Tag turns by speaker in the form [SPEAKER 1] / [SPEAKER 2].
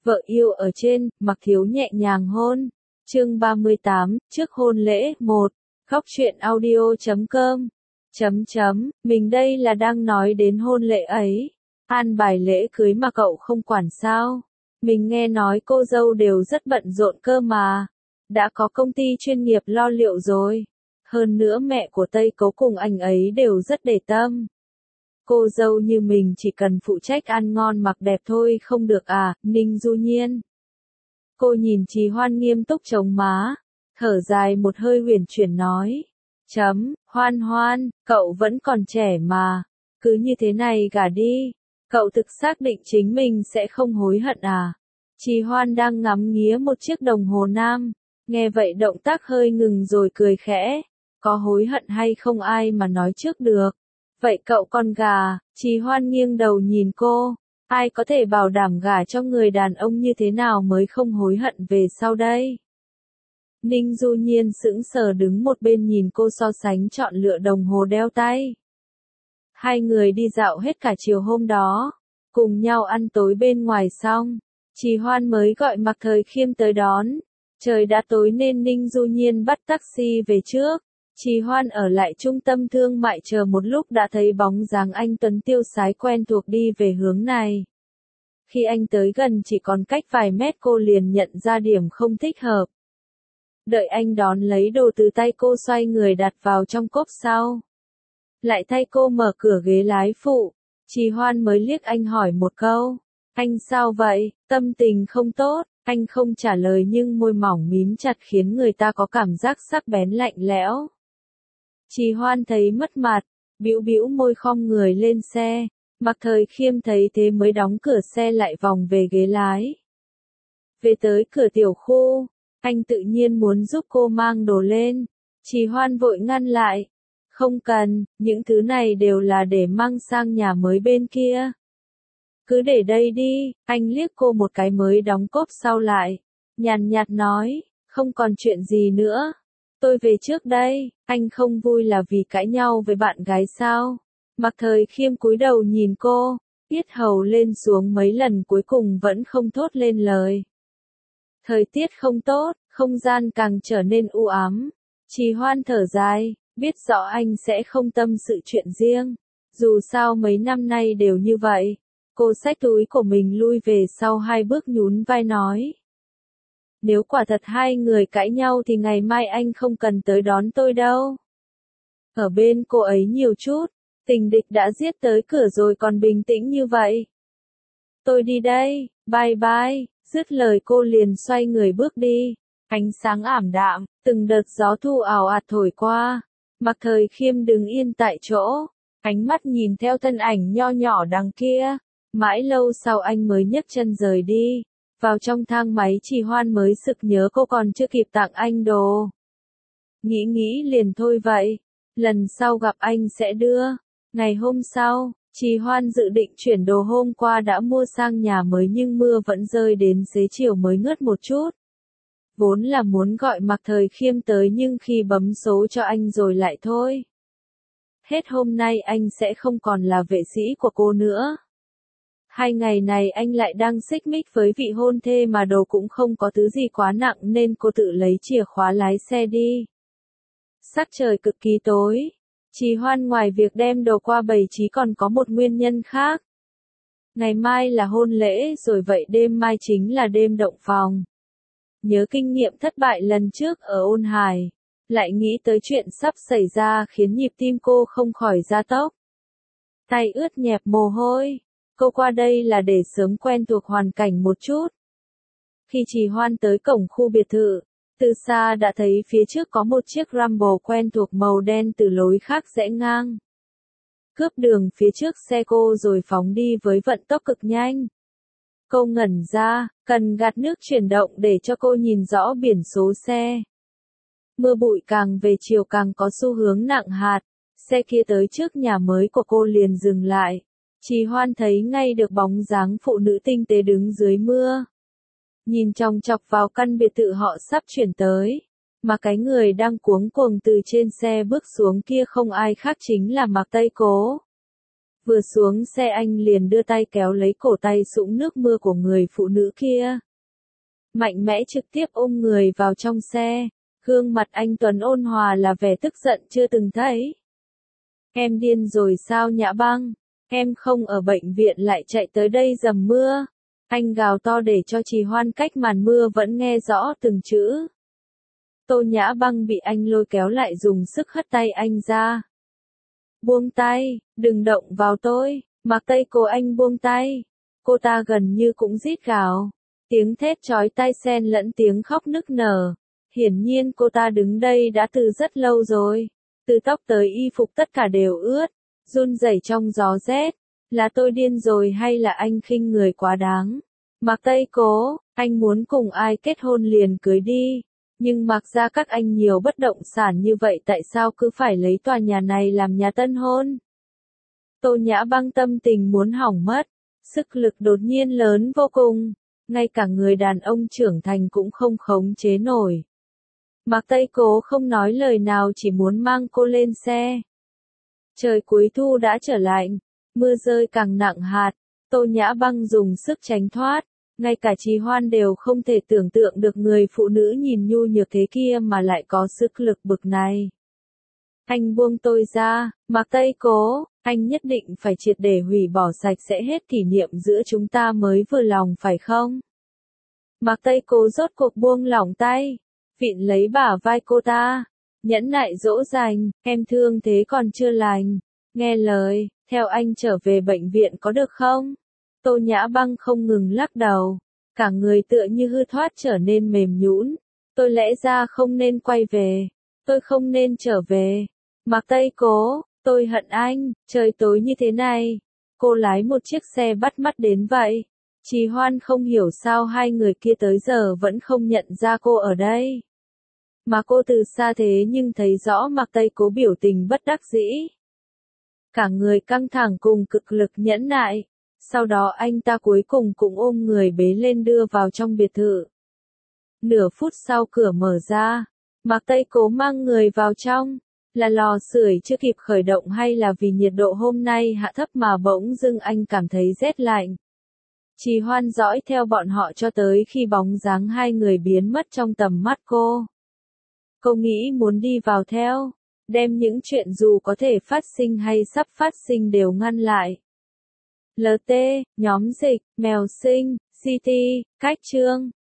[SPEAKER 1] Vợ yêu ở trên, Mặc Thiếu nhẹ nhàng hôn. Chương 38, trước hôn lễ, 1. Góc truyện audio.com. Mình đây là đang nói đến hôn lễ ấy. An bài lễ cưới mà cậu không quản sao? Mình nghe nói cô dâu đều rất bận rộn cơ mà. Đã có công ty chuyên nghiệp lo liệu rồi. Hơn nữa mẹ của Tây Cấu cùng anh ấy đều rất để tâm. Cô dâu như mình chỉ cần phụ trách ăn ngon mặc đẹp thôi không được à, Ninh Du Nhiên. Cô nhìn Trì Hoan nghiêm túc chống má, thở dài một hơi huyền chuyển nói. Hoan Hoan, cậu vẫn còn trẻ mà, cứ như thế này gả đi, cậu thực xác định chính mình sẽ không hối hận à? Trì Hoan đang ngắm nghía một chiếc đồng hồ nam, nghe vậy động tác hơi ngừng rồi cười khẽ, có hối hận hay không ai mà nói trước được. Vậy cậu con gà, Trì Hoan nghiêng đầu nhìn cô, ai có thể bảo đảm gả cho người đàn ông như thế nào mới không hối hận về sau đây? Ninh Du Nhiên sững sờ đứng một bên nhìn cô so sánh chọn lựa đồng hồ đeo tay. Hai người đi dạo hết cả chiều hôm đó, cùng nhau ăn tối bên ngoài xong, Trì Hoan mới gọi Mạc Thời Khiêm tới đón. Trời đã tối nên Ninh Du Nhiên bắt taxi về trước. Trì Hoan ở lại trung tâm thương mại chờ một lúc đã thấy bóng dáng anh Tuấn tiêu sái quen thuộc đi về hướng này. Khi anh tới gần chỉ còn cách vài mét cô liền nhận ra điểm không thích hợp. Đợi anh đón lấy đồ từ tay cô xoay người đặt vào trong cốp sau. Lại thay cô mở cửa ghế lái phụ. Trì Hoan mới liếc anh hỏi một câu. Anh sao vậy, tâm tình không tốt? Anh không trả lời nhưng môi mỏng mím chặt khiến người ta có cảm giác sắc bén lạnh lẽo. Trì Hoan thấy mất mặt, bĩu bĩu môi khom người lên xe. Mạc Thời Khiêm thấy thế mới đóng cửa xe lại vòng về ghế lái. Về tới cửa tiểu khu, anh tự nhiên muốn giúp cô mang đồ lên. Trì Hoan vội ngăn lại. Không cần, những thứ này đều là để mang sang nhà mới bên kia. Cứ để đây đi, anh liếc cô một cái mới đóng cốp sau lại. Nhàn nhạt nói, không còn chuyện gì nữa. Tôi về trước đây, anh không vui là vì cãi nhau với bạn gái sao? Mạc Thời Khiêm cúi đầu nhìn cô, yết hầu lên xuống mấy lần cuối cùng vẫn không thốt lên lời. Thời tiết không tốt, không gian càng trở nên u ám. Trì Hoan thở dài, biết rõ anh sẽ không tâm sự chuyện riêng. Dù sao mấy năm nay đều như vậy. Cô xách túi của mình lui về sau 2 bước nhún vai nói. Nếu quả thật hai người cãi nhau thì ngày mai anh không cần tới đón tôi đâu. Ở bên cô ấy nhiều chút, tình địch đã giết tới cửa rồi còn bình tĩnh như vậy. Tôi đi đây, bye bye, dứt lời cô liền xoay người bước đi. Ánh sáng ảm đạm, từng đợt gió thu ào ạt thổi qua. Mạc Thời Khiêm đứng yên tại chỗ, ánh mắt nhìn theo thân ảnh nho nhỏ đằng kia. Mãi lâu sau anh mới nhấc chân rời đi. Vào trong thang máy Trì Hoan mới sực nhớ cô còn chưa kịp tặng anh đồ. Nghĩ liền thôi vậy. Lần sau gặp anh sẽ đưa. Ngày hôm sau, Trì Hoan dự định chuyển đồ hôm qua đã mua sang nhà mới nhưng mưa vẫn rơi đến xế chiều mới ngớt một chút. Vốn là muốn gọi Mạc Thời Khiêm tới nhưng khi bấm số cho anh rồi lại thôi. Hết hôm nay anh sẽ không còn là vệ sĩ của cô nữa. 2 ngày này anh lại đang xích mích với vị hôn thê mà đồ cũng không có thứ gì quá nặng nên cô tự lấy chìa khóa lái xe đi. Sắc trời cực kỳ tối. Trì Hoan ngoài việc đem đồ qua bày trí còn có một nguyên nhân khác. Ngày mai là hôn lễ rồi vậy đêm mai chính là đêm động phòng. Nhớ kinh nghiệm thất bại lần trước ở Ôn Hải. Lại nghĩ tới chuyện sắp xảy ra khiến nhịp tim cô không khỏi gia tốc. Tay ướt nhẹp mồ hôi. Cô qua đây là để sớm quen thuộc hoàn cảnh một chút. Khi Trì Hoan tới cổng khu biệt thự, từ xa đã thấy phía trước có một chiếc Rambo quen thuộc màu đen từ lối khác rẽ ngang. Cướp đường phía trước xe cô rồi phóng đi với vận tốc cực nhanh. Cô ngẩn ra, cần gạt nước chuyển động để cho cô nhìn rõ biển số xe. Mưa bụi càng về chiều càng có xu hướng nặng hạt, xe kia tới trước nhà mới của cô liền dừng lại. Trì Hoan thấy ngay được bóng dáng phụ nữ tinh tế đứng dưới mưa. Nhìn chòng chọc vào căn biệt thự họ sắp chuyển tới. Mà cái người đang cuống cuồng từ trên xe bước xuống kia không ai khác chính là Mạc Tây Cố. Vừa xuống xe anh liền đưa tay kéo lấy cổ tay sũng nước mưa của người phụ nữ kia. Mạnh mẽ trực tiếp ôm người vào trong xe. Gương mặt anh Tuấn ôn hòa là vẻ tức giận chưa từng thấy. Em điên rồi sao Nhã Băng? Em không ở bệnh viện lại chạy tới đây dầm mưa. Anh gào to để cho Trì Hoan cách màn mưa vẫn nghe rõ từng chữ. Tô Nhã Băng bị anh lôi kéo lại dùng sức hất tay anh ra. Buông tay, đừng động vào tôi. Mặc Tây Cố anh buông tay. Cô ta gần như cũng rít gào. Tiếng thét chói tai xen lẫn tiếng khóc nức nở. Hiển nhiên cô ta đứng đây đã từ rất lâu rồi. Từ tóc tới y phục tất cả đều ướt, run rẩy trong gió rét. Là tôi điên rồi hay là anh khinh người quá đáng? Mạc Tây Cố, anh muốn cùng ai kết hôn liền cưới đi. Nhưng mặc ra các anh nhiều bất động sản như vậy tại sao cứ phải lấy tòa nhà này làm nhà tân hôn? Tô Nhã Băng tâm tình muốn hỏng mất. Sức lực đột nhiên lớn vô cùng. Ngay cả người đàn ông trưởng thành cũng không khống chế nổi. Mạc Tây Cố không nói lời nào chỉ muốn mang cô lên xe. Trời cuối thu đã trở lạnh, mưa rơi càng nặng hạt, Tô Nhã Băng dùng sức tránh thoát, ngay cả Trì Hoan đều không thể tưởng tượng được người phụ nữ nhìn nhu nhược thế kia mà lại có sức lực bực này. Anh buông tôi ra, Mạc Tây Cố, anh nhất định phải triệt để hủy bỏ sạch sẽ hết kỷ niệm giữa chúng ta mới vừa lòng phải không? Mạc Tây Cố rốt cuộc buông lỏng tay. Vịn lấy bả vai cô ta, nhẫn nại dỗ dành, em thương thế còn chưa lành, nghe lời, theo anh trở về bệnh viện có được không? Tô Nhã Băng không ngừng lắc đầu, cả người tựa như hư thoát trở nên mềm nhũn. Tôi lẽ ra không nên quay về, tôi không nên trở về. Mạc Tây Cố, tôi hận anh, trời tối như thế này, cô lái một chiếc xe bắt mắt đến vậy. Trì Hoan không hiểu sao hai người kia tới giờ vẫn không nhận ra cô ở đây. Mà cô từ xa thế nhưng thấy rõ Mạc Tây Cố biểu tình bất đắc dĩ. Cả người căng thẳng cùng cực lực nhẫn nại. Sau đó anh ta cuối cùng cũng ôm người bế lên đưa vào trong biệt thự. Nửa phút sau cửa mở ra. Mạc Tây Cố mang người vào trong. Là lò sưởi chưa kịp khởi động hay là vì nhiệt độ hôm nay hạ thấp mà bỗng dưng anh cảm thấy rét lạnh. Trì Hoan dõi theo bọn họ cho tới khi bóng dáng hai người biến mất trong tầm mắt cô. Cô nghĩ muốn đi vào theo, đem những chuyện dù có thể phát sinh hay sắp phát sinh đều ngăn lại. LT, nhóm dịch, mèo sinh, CT, cách chương.